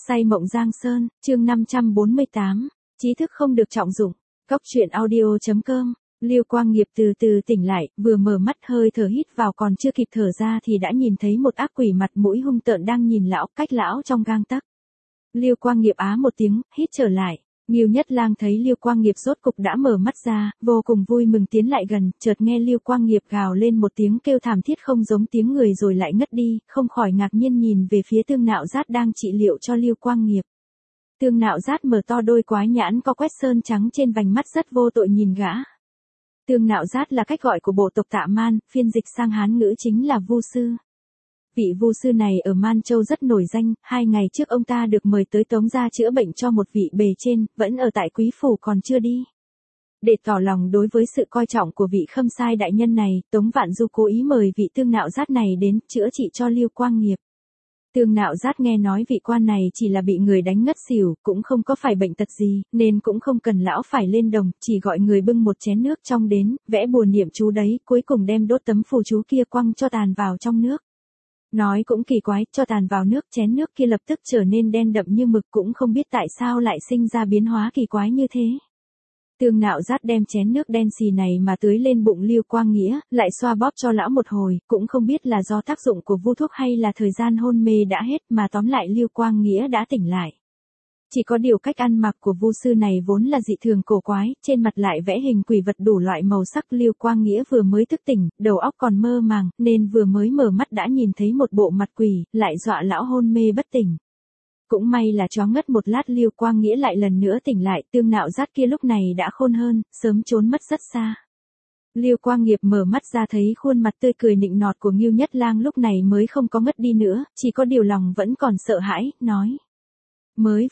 Say mộng Giang Sơn, chương 548, trí thức không được trọng dụng. Cốc truyện audio.com. Lưu Quang Nghiệp từ từ tỉnh lại, vừa mở mắt hơi thở hít vào còn chưa kịp thở ra thì đã nhìn thấy một ác quỷ mặt mũi hung tợn đang nhìn lão, cách lão trong gang tấc. Lưu Quang Nghiệp á một tiếng, hít trở lại. Ngưu Nhất Lang thấy Lưu Quang Nghiệp rốt cục đã mở mắt ra, vô cùng vui mừng tiến lại gần, chợt nghe Lưu Quang Nghiệp gào lên một tiếng kêu thảm thiết không giống tiếng người rồi lại ngất đi, không khỏi ngạc nhiên nhìn về phía Tương Nạo Giát đang trị liệu cho Lưu Quang Nghiệp. Tương Nạo Giát mở to đôi quái nhãn có quét sơn trắng trên vành mắt rất vô tội nhìn gã. Tương Nạo Giát là cách gọi của bộ tộc Tạ Man, phiên dịch sang Hán ngữ chính là Vu sư. Vị Vu sư này ở Man Châu rất nổi danh, 2 ngày trước ông ta được mời tới Tống gia chữa bệnh cho một vị bề trên, vẫn ở tại Quý phủ còn chưa đi. Để tỏ lòng đối với sự coi trọng của vị Khâm Sai đại nhân này, Tống Vạn Du cố ý mời vị Tương Nạo Giát này đến chữa trị cho Lưu Quang Nghiệp. Tương Nạo Giát nghe nói vị quan này chỉ là bị người đánh ngất xỉu, cũng không có phải bệnh tật gì, nên cũng không cần lão phải lên đồng, chỉ gọi người bưng một chén nước trong đến, vẽ bùa niệm chú đấy, cuối cùng đem đốt tấm phù chú kia quăng cho tàn vào trong nước. Nói cũng kỳ quái, cho tàn vào nước, chén nước kia lập tức trở nên đen đậm như mực, cũng không biết tại sao lại sinh ra biến hóa kỳ quái như thế. Tương Nạo Giát đem chén nước đen xì này mà tưới lên bụng Lưu Quang Nghĩa, lại xoa bóp cho lão một hồi, cũng không biết là do tác dụng của vu thuốc hay là thời gian hôn mê đã hết, mà tóm lại Lưu Quang Nghĩa đã tỉnh lại. Chỉ có điều cách ăn mặc của vu sư này vốn là dị thường cổ quái, trên mặt lại vẽ hình quỷ vật đủ loại màu sắc. Lưu Quang Nghĩa vừa mới thức tỉnh, đầu óc còn mơ màng, nên vừa mới mở mắt đã nhìn thấy một bộ mặt quỷ, lại dọa lão hôn mê bất tỉnh. Cũng may là choáng ngất một lát Lưu Quang Nghĩa lại lần nữa tỉnh lại, Tương Nạo Giát kia lúc này đã khôn hơn, sớm trốn mất rất xa. Lưu Quang Nghiệp mở mắt ra thấy khuôn mặt tươi cười nịnh nọt của Ngưu Nhất Lang lúc này mới không có ngất đi nữa, chỉ có điều lòng vẫn còn sợ hãi, nói. Mới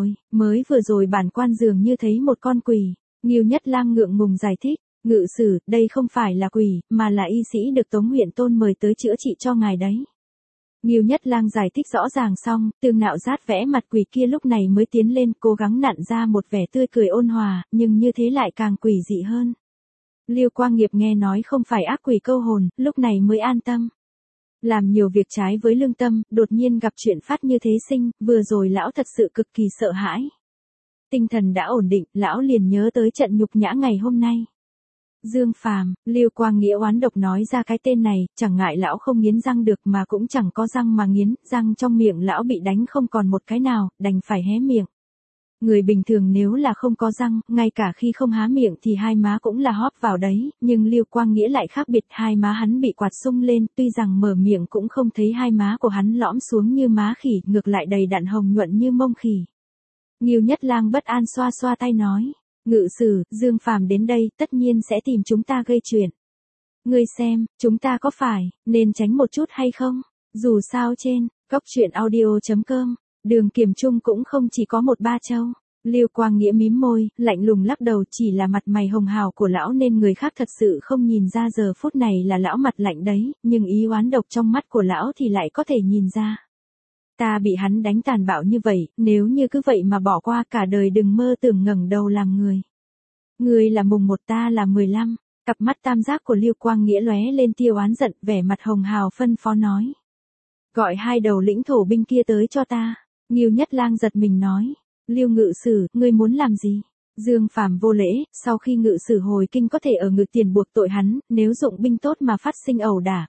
vừa rồi bản quan dường như thấy một con quỷ. Ngưu Nhất Lang ngượng ngùng giải thích, ngự sử, đây không phải là quỷ, mà là y sĩ được Tống huyện tôn mời tới chữa trị cho ngài đấy. Ngưu Nhất Lang giải thích rõ ràng xong, Tương Nạo Giát vẽ mặt quỷ kia lúc này mới tiến lên, cố gắng nặn ra một vẻ tươi cười ôn hòa, nhưng như thế lại càng quỷ dị hơn. Lưu Quang Nghiệp nghe nói không phải ác quỷ câu hồn, lúc này mới an tâm. Làm nhiều việc trái với lương tâm, đột nhiên gặp chuyện phát như thế sinh, vừa rồi lão thật sự cực kỳ sợ hãi. Tinh thần đã ổn định, lão liền nhớ tới trận nhục nhã ngày hôm nay. Dương Phàm, Lưu Quang Nghĩa oán độc nói ra cái tên này, chẳng ngại lão không nghiến răng được mà cũng chẳng có răng mà nghiến, răng trong miệng lão bị đánh không còn một cái nào, đành phải hé miệng. Người bình thường nếu là không có răng, ngay cả khi không há miệng thì hai má cũng là hóp vào đấy, nhưng Lưu Quang Nghĩa lại khác biệt, hai má hắn bị quạt sung lên, tuy rằng mở miệng cũng không thấy hai má của hắn lõm xuống như má khỉ, ngược lại đầy đặn hồng nhuận như mông khỉ. Ngưu Nhất Lang bất an xoa xoa tay nói, ngự sử, Dương Phàm đến đây tất nhiên sẽ tìm chúng ta gây chuyện. Ngươi xem, chúng ta có phải nên tránh một chút hay không? Dù sao trên cốc truyện audio.com, Đường Kiềm Trung cũng không chỉ có một Ba Châu. Lưu Quang Nghĩa mím môi, lạnh lùng lắc đầu, chỉ là mặt mày hồng hào của lão nên người khác thật sự không nhìn ra giờ phút này là lão mặt lạnh đấy, nhưng ý oán độc trong mắt của lão thì lại có thể nhìn ra. Ta bị hắn đánh tàn bạo như vậy, nếu như cứ vậy mà bỏ qua cả đời đừng mơ tưởng ngẩng đầu làm người. Người là mùng 1 ta là 15, cặp mắt tam giác của Lưu Quang Nghĩa lóe lên tia oán giận, vẻ mặt hồng hào phân phó nói. Gọi 2 đầu lĩnh thổ binh kia tới cho ta. Ngưu Nhất Lang giật mình nói, Lưu ngự sử, ngươi muốn làm gì? Dương Phàm vô lễ, sau khi ngự sử hồi kinh có thể ở ngự tiền buộc tội hắn, nếu dụng binh tốt mà phát sinh ẩu đả,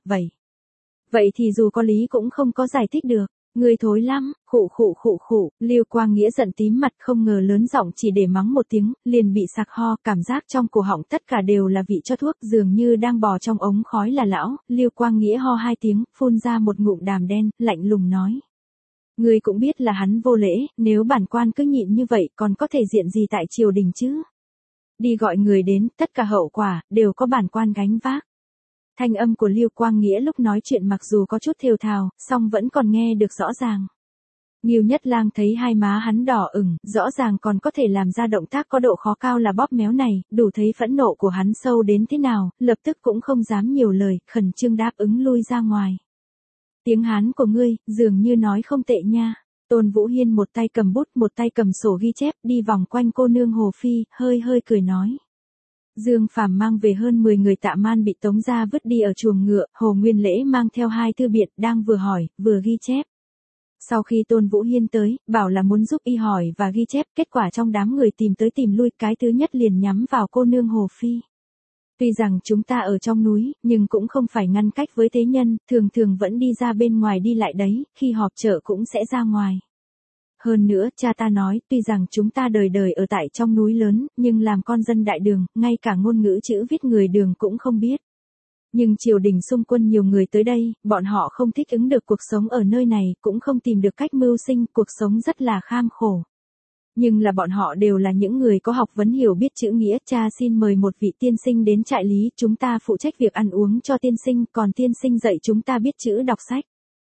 vậy thì dù có lý cũng không có giải thích được. Ngươi thối lắm, khụ, Lưu Quang Nghĩa giận tím mặt, không ngờ lớn giọng chỉ để mắng một tiếng, liền bị sặc ho, cảm giác trong cổ họng tất cả đều là vị cho thuốc, dường như đang bò trong ống khói là lão. Lưu Quang Nghĩa ho 2 tiếng, phun ra một ngụm đàm đen, lạnh lùng nói. Ngươi cũng biết là hắn vô lễ, nếu bản quan cứ nhịn như vậy còn có thể diện gì tại triều đình chứ? Đi gọi người đến, tất cả hậu quả đều có bản quan gánh vác. Thanh âm của Lưu Quang Nghĩa lúc nói chuyện mặc dù có chút thều thào, song vẫn còn nghe được rõ ràng. Ngưu Nhất Lang thấy hai má hắn đỏ ửng, rõ ràng còn có thể làm ra động tác có độ khó cao là bóp méo này, đủ thấy phẫn nộ của hắn sâu đến thế nào, lập tức cũng không dám nhiều lời, khẩn trương đáp ứng lui ra ngoài. Tiếng Hán của ngươi, dường như nói không tệ nha. Tôn Vũ Hiên một tay cầm bút một tay cầm sổ ghi chép, đi vòng quanh cô nương Hồ Phi, hơi cười nói. Dương Phàm mang về hơn 10 người Tạ Man bị Tống gia vứt đi ở chuồng ngựa, Hồ Nguyên Lễ mang theo 2 thư biện, đang vừa hỏi, vừa ghi chép. Sau khi Tôn Vũ Hiên tới, bảo là muốn giúp y hỏi và ghi chép, kết quả trong đám người tìm tới tìm lui, cái thứ nhất liền nhắm vào cô nương Hồ Phi. Tuy rằng chúng ta ở trong núi, nhưng cũng không phải ngăn cách với thế nhân, thường thường vẫn đi ra bên ngoài đi lại đấy, khi họp chợ cũng sẽ ra ngoài. Hơn nữa, cha ta nói, tuy rằng chúng ta đời đời ở tại trong núi lớn, nhưng làm con dân đại đường, ngay cả ngôn ngữ chữ viết người đường cũng không biết. Nhưng triều đình xung quân nhiều người tới đây, bọn họ không thích ứng được cuộc sống ở nơi này, cũng không tìm được cách mưu sinh, cuộc sống rất là kham khổ. Nhưng là bọn họ đều là những người có học vấn hiểu biết chữ nghĩa, cha xin mời một vị tiên sinh đến trại lý, chúng ta phụ trách việc ăn uống cho tiên sinh, còn tiên sinh dạy chúng ta biết chữ đọc sách.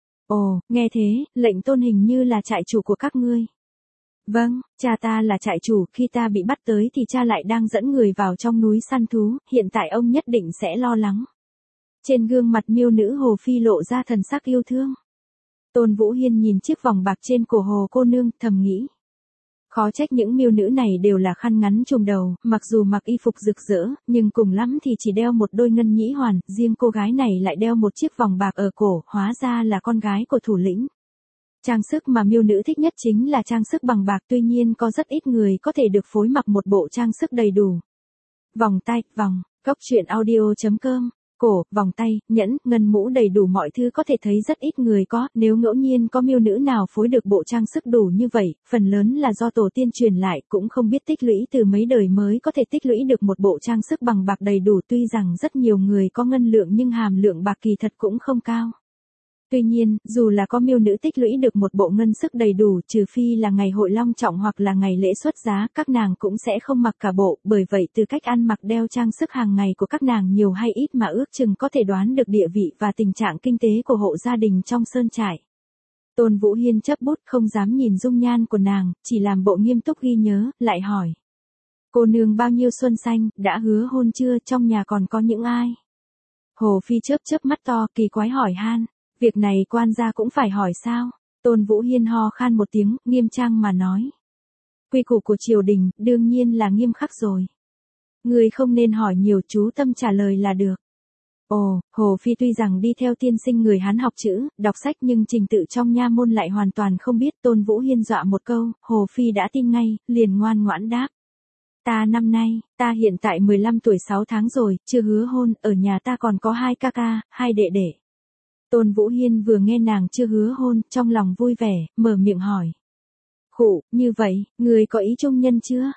Ồ, nghe thế, lệnh Tôn hình như là trại chủ của các ngươi. Vâng, cha ta là trại chủ, khi ta bị bắt tới thì cha lại đang dẫn người vào trong núi săn thú, hiện tại ông nhất định sẽ lo lắng. Trên gương mặt miêu nữ Hồ Phi lộ ra thần sắc yêu thương. Tôn Vũ Hiên nhìn chiếc vòng bạc trên cổ Hồ cô nương, thầm nghĩ. Khó trách những miêu nữ này đều là khăn ngắn trùm đầu, mặc dù mặc y phục rực rỡ, nhưng cùng lắm thì chỉ đeo một đôi ngân nhĩ hoàn, riêng cô gái này lại đeo một chiếc vòng bạc ở cổ, hóa ra là con gái của thủ lĩnh. Trang sức mà miêu nữ thích nhất chính là trang sức bằng bạc, tuy nhiên có rất ít người có thể được phối mặc một bộ trang sức đầy đủ. Vòng tay, vòng, goctruyện.audio.com. Cổ, vòng tay, nhẫn, ngân mũ đầy đủ mọi thứ có thể thấy rất ít người có, nếu ngẫu nhiên có miêu nữ nào phối được bộ trang sức đủ như vậy, phần lớn là do tổ tiên truyền lại, cũng không biết tích lũy từ mấy đời mới có thể tích lũy được một bộ trang sức bằng bạc đầy đủ, tuy rằng rất nhiều người có ngân lượng nhưng hàm lượng bạc kỳ thật cũng không cao. Tuy nhiên, dù là có miêu nữ tích lũy được một bộ ngân sức đầy đủ, trừ phi là ngày hội long trọng hoặc là ngày lễ xuất giá, các nàng cũng sẽ không mặc cả bộ, bởi vậy từ cách ăn mặc đeo trang sức hàng ngày của các nàng nhiều hay ít mà ước chừng có thể đoán được địa vị và tình trạng kinh tế của hộ gia đình trong sơn trại. Tôn Vũ Hiên chấp bút không dám nhìn dung nhan của nàng, chỉ làm bộ nghiêm túc ghi nhớ, lại hỏi. Cô nương bao nhiêu xuân xanh, đã hứa hôn chưa, trong nhà còn có những ai? Hồ Phi chớp chớp mắt to, kỳ quái hỏi han. Việc này quan gia cũng phải hỏi sao? Tôn Vũ Hiên ho khan một tiếng, nghiêm trang mà nói. Quy củ của triều đình, đương nhiên là nghiêm khắc rồi. Người không nên hỏi nhiều, chú tâm trả lời là được. Ồ, Hồ Phi tuy rằng đi theo tiên sinh người Hán học chữ, đọc sách nhưng trình tự trong nha môn lại hoàn toàn không biết. Tôn Vũ Hiên dọa một câu, Hồ Phi đã tin ngay, liền ngoan ngoãn đáp. Ta năm nay, ta hiện tại 15 tuổi 6 tháng rồi, chưa hứa hôn, ở nhà ta còn có 2 ca ca, 2 đệ đệ. Tôn Vũ Hiên vừa nghe nàng chưa hứa hôn, trong lòng vui vẻ, mở miệng hỏi. Khụ, như vậy, người có ý trung nhân chưa?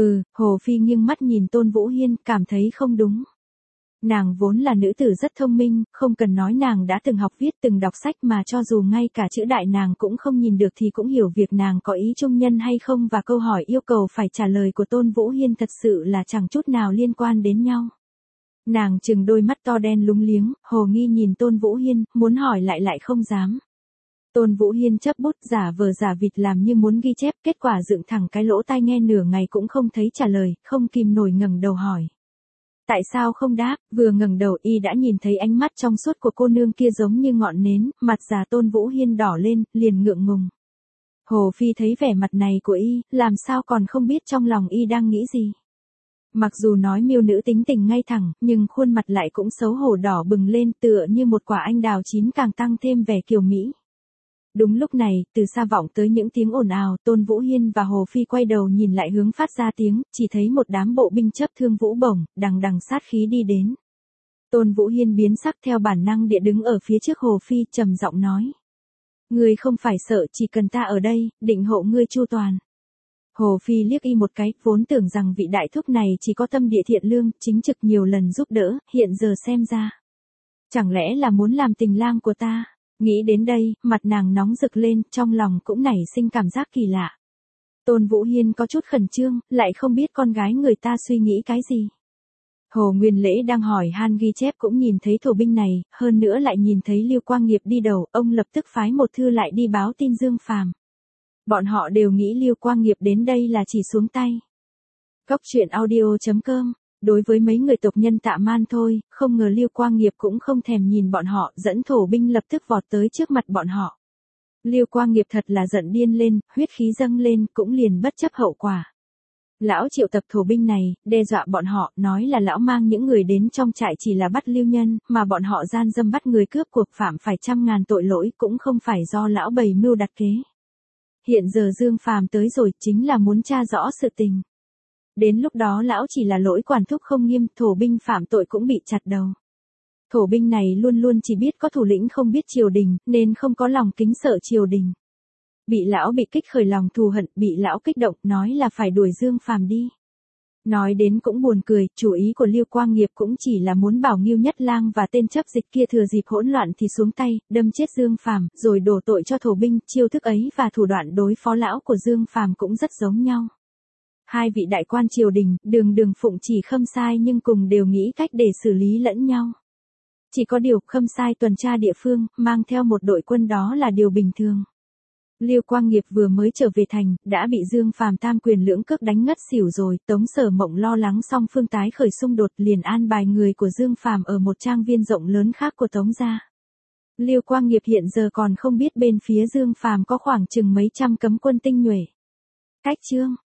Hồ Phi nghiêng mắt nhìn Tôn Vũ Hiên, cảm thấy không đúng. Nàng vốn là nữ tử rất thông minh, không cần nói nàng đã từng học viết từng đọc sách mà cho dù ngay cả chữ đại nàng cũng không nhìn được thì cũng hiểu việc nàng có ý trung nhân hay không, và câu hỏi yêu cầu phải trả lời của Tôn Vũ Hiên thật sự là chẳng chút nào liên quan đến nhau. Nàng trừng đôi mắt to đen lúng liếng, hồ nghi nhìn Tôn Vũ Hiên, muốn hỏi lại không dám. Tôn Vũ Hiên chấp bút giả vờ giả vịt làm như muốn ghi chép, kết quả dựng thẳng cái lỗ tai nghe nửa ngày cũng không thấy trả lời, không kìm nổi ngẩng đầu hỏi. Tại sao không đáp? Vừa ngẩng đầu y đã nhìn thấy ánh mắt trong suốt của cô nương kia giống như ngọn nến, mặt già Tôn Vũ Hiên đỏ lên, liền ngượng ngùng. Hồ Phi thấy vẻ mặt này của y, làm sao còn không biết trong lòng y đang nghĩ gì. Mặc dù nói miêu nữ tính tình ngay thẳng, nhưng khuôn mặt lại cũng xấu hổ đỏ bừng lên, tựa như một quả anh đào chín càng tăng thêm vẻ kiều mỹ. Đúng lúc này, từ xa vọng tới những tiếng ồn ào, Tôn Vũ Hiên và Hồ Phi quay đầu nhìn lại hướng phát ra tiếng, chỉ thấy một đám bộ binh chấp thương vũ bổng, đằng đằng sát khí đi đến. Tôn Vũ Hiên biến sắc theo bản năng địa đứng ở phía trước Hồ Phi, trầm giọng nói. Ngươi không phải sợ, chỉ cần ta ở đây, định hộ ngươi chu toàn. Hồ Phi liếc y một cái, vốn tưởng rằng vị đại thúc này chỉ có tâm địa thiện lương, chính trực nhiều lần giúp đỡ, hiện giờ xem ra. Chẳng lẽ là muốn làm tình lang của ta? Nghĩ đến đây, mặt nàng nóng rực lên, trong lòng cũng nảy sinh cảm giác kỳ lạ. Tôn Vũ Hiên có chút khẩn trương, lại không biết con gái người ta suy nghĩ cái gì. Hồ Nguyên Lễ đang hỏi han ghi chép cũng nhìn thấy thổ binh này, hơn nữa lại nhìn thấy Lưu Quang Nghiệp đi đầu, ông lập tức phái một thư lại đi báo tin Dương Phàm. Bọn họ đều nghĩ Lưu Quang Nghiệp đến đây là chỉ xuống tay. Goctruyện.audio.com. Đối với mấy người tộc nhân Tạ Man thôi, không ngờ Lưu Quang Nghiệp cũng không thèm nhìn bọn họ, dẫn thổ binh lập tức vọt tới trước mặt bọn họ. Lưu Quang Nghiệp thật là giận điên lên, huyết khí dâng lên, cũng liền bất chấp hậu quả. Lão triệu tập thổ binh này, đe dọa bọn họ, nói là lão mang những người đến trong trại chỉ là bắt lưu nhân, mà bọn họ gian dâm bắt người cướp cuộc phạm phải trăm ngàn tội lỗi cũng không phải do lão bày mưu đặt kế. Hiện giờ Dương Phàm tới rồi chính là muốn tra rõ sự tình. Đến lúc đó lão chỉ là lỗi quản thúc không nghiêm, thổ binh phạm tội cũng bị chặt đầu. Thổ binh này luôn luôn chỉ biết có thủ lĩnh không biết triều đình, nên không có lòng kính sợ triều đình. Bị lão bị kích khởi lòng thù hận, bị lão kích động, nói là phải đuổi Dương Phàm đi. Nói đến cũng buồn cười, chủ ý của Lưu Quang Nghiệp cũng chỉ là muốn bảo Ngưu Nhất Lang và tên chấp dịch kia thừa dịp hỗn loạn thì xuống tay, đâm chết Dương Phàm, rồi đổ tội cho thổ binh, chiêu thức ấy và thủ đoạn đối phó lão của Dương Phàm cũng rất giống nhau. Hai vị đại quan triều đình, đường phụng chỉ Khâm Sai nhưng cùng đều nghĩ cách để xử lý lẫn nhau. Chỉ có điều Khâm Sai tuần tra địa phương, mang theo một đội quân đó là điều bình thường. Lưu Quang Nghiệp vừa mới trở về thành, đã bị Dương Phàm tam quyền lưỡng cước đánh ngất xỉu rồi, Tống Sở Mộng lo lắng song phương tái khởi xung đột liền an bài người của Dương Phàm ở một trang viên rộng lớn khác của Tống gia. Lưu Quang Nghiệp hiện giờ còn không biết bên phía Dương Phàm có khoảng chừng mấy trăm cấm quân tinh nhuệ. Cách chương